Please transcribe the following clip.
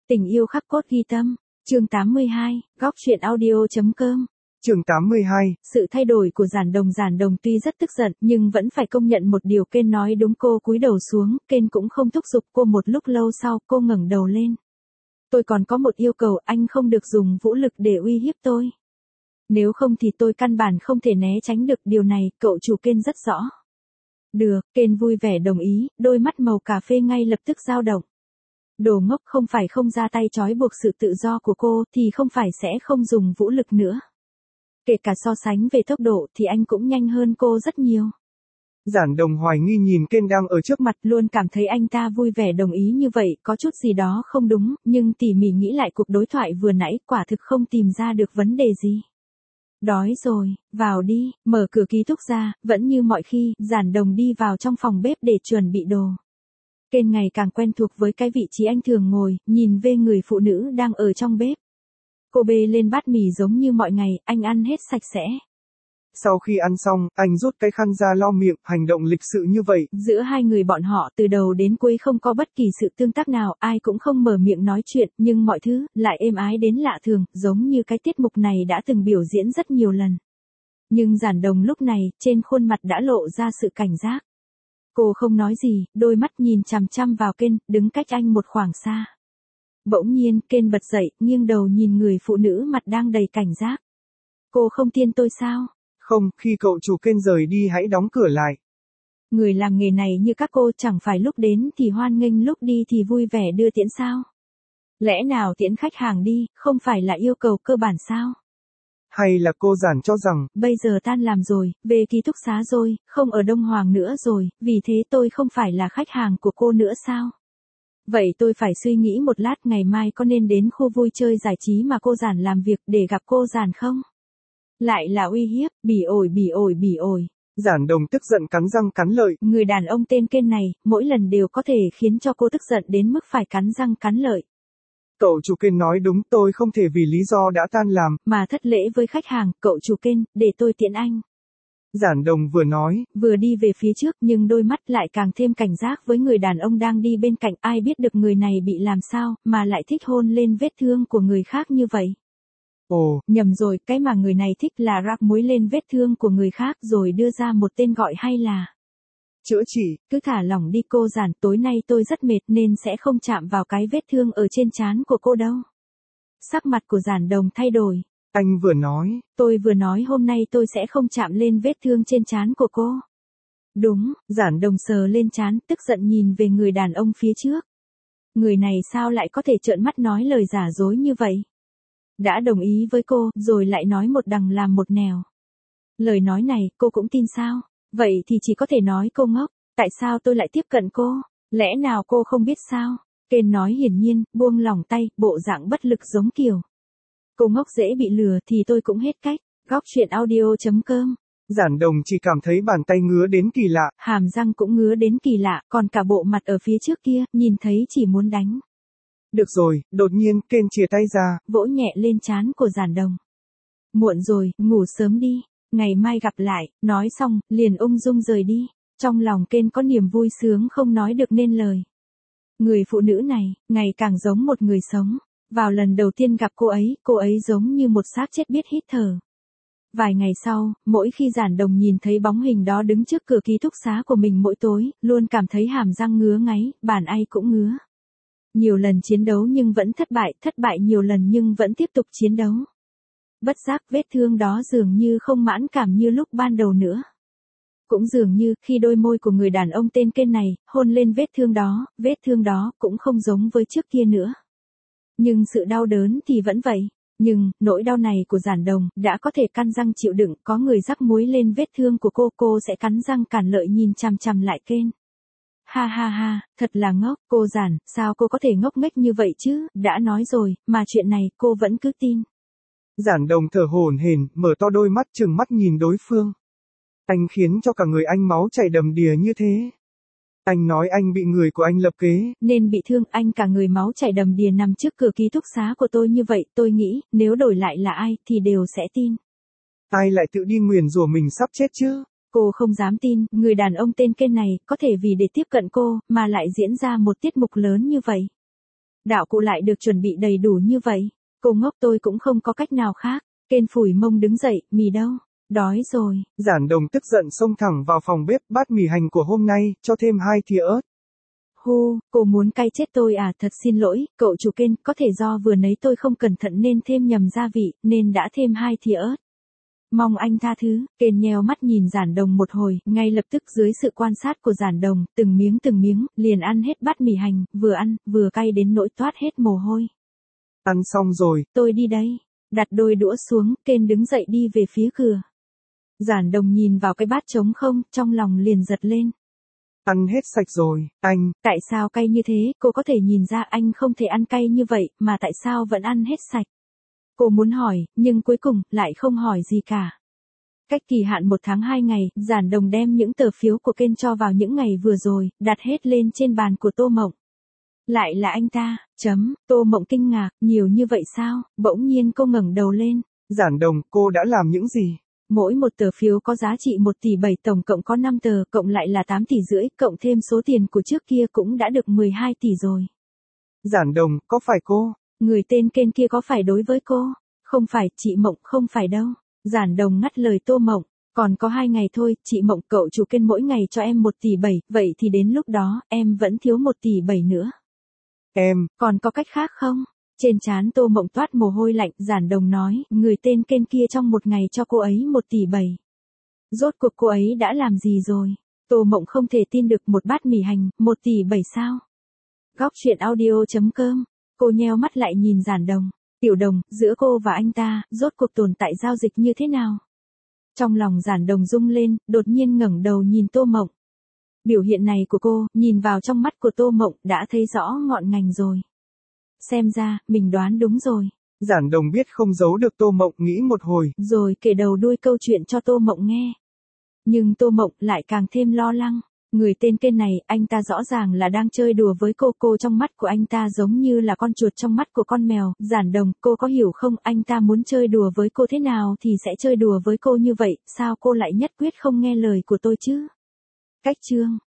Tình yêu khắc cốt ghi tâm. Chương 82, góc truyện audio.com. Chương 82. Sự thay đổi của Giản Đồng tuy rất tức giận, nhưng vẫn phải công nhận một điều. Kên nói đúng. Cô cúi đầu xuống, Kên cũng không thúc giục cô. Một lúc lâu sau, cô ngẩng đầu lên. Tôi còn có một yêu cầu, anh không được dùng vũ lực để uy hiếp tôi. Nếu không thì tôi căn bản không thể né tránh được điều này, cậu chủ Kên rất rõ. Được, Kên vui vẻ đồng ý, đôi mắt màu cà phê ngay lập tức dao động. Đồ ngốc, không phải không ra tay trói buộc sự tự do của cô thì không phải sẽ không dùng vũ lực nữa. Kể cả so sánh về tốc độ thì anh cũng nhanh hơn cô rất nhiều. Giản Đồng hoài nghi nhìn Kên đang ở trước mặt, luôn cảm thấy anh ta vui vẻ đồng ý như vậy có chút gì đó không đúng, nhưng tỉ mỉ nghĩ lại cuộc đối thoại vừa nãy quả thực không tìm ra được vấn đề gì. Đói rồi, vào đi, mở cửa ký túc ra, vẫn như mọi khi, Giản Đồng đi vào trong phòng bếp để chuẩn bị đồ. Kên ngày càng quen thuộc với cái vị trí anh thường ngồi, nhìn về người phụ nữ đang ở trong bếp. Cô bê lên bát mì giống như mọi ngày, anh ăn hết sạch sẽ. Sau khi ăn xong, anh rút cái khăn ra lau miệng, hành động lịch sự như vậy. Giữa hai người bọn họ từ đầu đến cuối không có bất kỳ sự tương tác nào, ai cũng không mở miệng nói chuyện, nhưng mọi thứ lại êm ái đến lạ thường, giống như cái tiết mục này đã từng biểu diễn rất nhiều lần. Nhưng Giản Đồng lúc này, trên khuôn mặt đã lộ ra sự cảnh giác. Cô không nói gì, đôi mắt nhìn chằm chằm vào Kên, đứng cách anh một khoảng xa. Bỗng nhiên, Kên bật dậy, nghiêng đầu nhìn người phụ nữ mặt đang đầy cảnh giác. Cô không tin tôi sao? Không, khi cậu chủ Kên rời đi hãy đóng cửa lại. Người làm nghề này như các cô chẳng phải lúc đến thì hoan nghênh, lúc đi thì vui vẻ đưa tiễn sao? Lẽ nào tiễn khách hàng đi, không phải là yêu cầu cơ bản sao? Hay là cô Giản cho rằng, bây giờ tan làm rồi, về ký túc xá rồi, không ở Đông Hoàng nữa rồi, vì thế tôi không phải là khách hàng của cô nữa sao? Vậy tôi phải suy nghĩ một lát, ngày mai có nên đến khu vui chơi giải trí mà cô Giản làm việc để gặp cô Giản không? Lại là uy hiếp, bỉ ổi. Giản Đồng tức giận cắn răng cắn lợi. Người đàn ông tên Kên này, mỗi lần đều có thể khiến cho cô tức giận đến mức phải cắn răng cắn lợi. Cậu chủ Kên nói đúng, tôi không thể vì lý do đã tan làm mà thất lễ với khách hàng. Cậu chủ Kên, để tôi tiễn anh. Giản Đồng vừa nói, vừa đi về phía trước, nhưng đôi mắt lại càng thêm cảnh giác với người đàn ông đang đi bên cạnh. Ai biết được người này bị làm sao, mà lại thích hôn lên vết thương của người khác như vậy. Ồ, nhầm rồi, cái mà người này thích là rắc muối lên vết thương của người khác rồi đưa ra một tên gọi hay là chữa trị. Cứ thả lỏng đi cô Giản, tối nay tôi rất mệt nên sẽ không chạm vào cái vết thương ở trên trán của cô đâu. Sắc mặt của Giản Đồng thay đổi. Anh vừa nói. Tôi vừa nói hôm nay tôi sẽ không chạm lên vết thương trên trán của cô. Đúng, Giản Đồng sờ lên trán, tức giận nhìn về người đàn ông phía trước. Người này sao lại có thể trợn mắt nói lời giả dối như vậy? Đã đồng ý với cô, rồi lại nói một đằng làm một nẻo. Lời nói này, cô cũng tin sao? Vậy thì chỉ có thể nói cô ngốc. Tại sao tôi lại tiếp cận cô? Lẽ nào cô không biết sao? Kên nói hiển nhiên, buông lỏng tay, bộ dạng bất lực giống kiểu. Cô ngốc dễ bị lừa thì tôi cũng hết cách. Góc truyện audio.com. Giản Đồng chỉ cảm thấy bàn tay ngứa đến kỳ lạ. Hàm răng cũng ngứa đến kỳ lạ, còn cả bộ mặt ở phía trước kia, nhìn thấy chỉ muốn đánh. Được rồi, đột nhiên, Kên chìa tay ra, vỗ nhẹ lên trán của Giản Đồng. Muộn rồi, ngủ sớm đi, ngày mai gặp lại. Nói xong, liền ung dung rời đi. Trong lòng Kên có niềm vui sướng không nói được nên lời. Người phụ nữ này, ngày càng giống một người sống. Vào lần đầu tiên gặp cô ấy giống như một xác chết biết hít thở. Vài ngày sau, mỗi khi Giản Đồng nhìn thấy bóng hình đó đứng trước cửa ký túc xá của mình mỗi tối, luôn cảm thấy hàm răng ngứa ngáy, bàn ai cũng ngứa. Nhiều lần chiến đấu nhưng vẫn thất bại nhiều lần nhưng vẫn tiếp tục chiến đấu. Bất giác vết thương đó dường như không mãn cảm như lúc ban đầu nữa. Cũng dường như khi đôi môi của người đàn ông tên Kên này hôn lên vết thương đó cũng không giống với trước kia nữa. Nhưng sự đau đớn thì vẫn vậy. Nhưng, nỗi đau này của Giản Đồng đã có thể căn răng chịu đựng. Có người rắc muối lên vết thương của cô sẽ cắn răng cản lợi nhìn chằm chằm lại Kên. Ha, thật là ngốc, cô Giản, sao cô có thể ngốc nghếch như vậy chứ? Đã nói rồi, mà chuyện này cô vẫn cứ tin. Giản Đồng thở hổn hển, mở to đôi mắt trừng mắt nhìn đối phương. Anh khiến cho cả người anh máu chảy đầm đìa như thế. Anh nói anh bị người của anh lập kế nên bị thương, anh cả người máu chảy đầm đìa nằm trước cửa ký túc xá của tôi như vậy. Tôi nghĩ, nếu đổi lại là ai thì đều sẽ tin. Ai lại tự đi nguyền rủa mình sắp chết chứ? Cô không dám tin, người đàn ông tên Kên này có thể vì để tiếp cận cô mà lại diễn ra một tiết mục lớn như vậy. Đạo cụ lại được chuẩn bị đầy đủ như vậy. Cô ngốc tôi cũng không có cách nào khác. Kên phủi mông đứng dậy, mì đâu? Đói rồi. Giản Đồng tức giận xông thẳng vào phòng bếp, bát mì hành của hôm nay, cho thêm 2 thìa ớt. Hu, cô muốn cay chết tôi à? Thật xin lỗi, cậu chủ Kên, có thể do vừa nấy tôi không cẩn thận nên thêm nhầm gia vị, nên đã thêm 2 thìa ớt. Mong anh tha thứ. Kên nheo mắt nhìn Giản Đồng một hồi, ngay lập tức dưới sự quan sát của Giản Đồng, từng miếng, liền ăn hết bát mì hành, vừa ăn, vừa cay đến nỗi toát hết mồ hôi. Ăn xong rồi. Tôi đi đây. Đặt đôi đũa xuống, Kên đứng dậy đi về phía cửa. Giản Đồng nhìn vào cái bát trống không, trong lòng liền giật lên. Ăn hết sạch rồi, anh. Tại sao cay như thế? Cô có thể nhìn ra anh không thể ăn cay như vậy, mà tại sao vẫn ăn hết sạch? Cô muốn hỏi, nhưng cuối cùng, lại không hỏi gì cả. Cách kỳ hạn 1 tháng 2 ngày, Giản Đồng đem những tờ phiếu của Kên cho vào những ngày vừa rồi, đặt hết lên trên bàn của Tô Mộng. Lại là anh ta, Tô Mộng kinh ngạc, nhiều như vậy sao? Bỗng nhiên cô ngẩng đầu lên. Giản Đồng, cô đã làm những gì? Mỗi một tờ phiếu có giá trị 1 tỷ 7, tổng cộng có 5 tờ, cộng lại là 8 tỷ rưỡi, cộng thêm số tiền của trước kia cũng đã được 12 tỷ rồi. Giản Đồng, có phải cô? Người tên Kên kia có phải đối với cô? Không phải, chị Mộng, không phải đâu. Giản Đồng ngắt lời Tô Mộng. Còn có 2 ngày thôi, chị Mộng, cậu chủ Kên mỗi ngày cho em 1 tỷ 7, vậy thì đến lúc đó, em vẫn thiếu 1 tỷ 7 nữa. Còn có cách khác không? Trên trán Tô Mộng toát mồ hôi lạnh, Giản Đồng nói, người tên Kên kia trong một ngày cho cô ấy 1 tỷ 7. Rốt cuộc cô ấy đã làm gì rồi? Tô Mộng không thể tin được, một bát mì hành, 1 tỷ 7 sao? Góc truyện audio.com. Cô nheo mắt lại nhìn Giản Đồng. Tiểu Đồng, giữa cô và anh ta, rốt cuộc tồn tại giao dịch như thế nào? Trong lòng Giản Đồng rung lên, đột nhiên ngẩng đầu nhìn Tô Mộng. Biểu hiện này của cô, nhìn vào trong mắt của Tô Mộng, đã thấy rõ ngọn ngành rồi. Xem ra, mình đoán đúng rồi. Giản Đồng biết không giấu được Tô Mộng, nghĩ một hồi, rồi kể đầu đuôi câu chuyện cho Tô Mộng nghe. Nhưng Tô Mộng lại càng thêm lo lắng. Người tên Kên này, anh ta rõ ràng là đang chơi đùa với cô trong mắt của anh ta giống như là con chuột trong mắt của con mèo. Giản Đồng, cô có hiểu không, anh ta muốn chơi đùa với cô thế nào thì sẽ chơi đùa với cô như vậy, sao cô lại nhất quyết không nghe lời của tôi chứ? Cách chương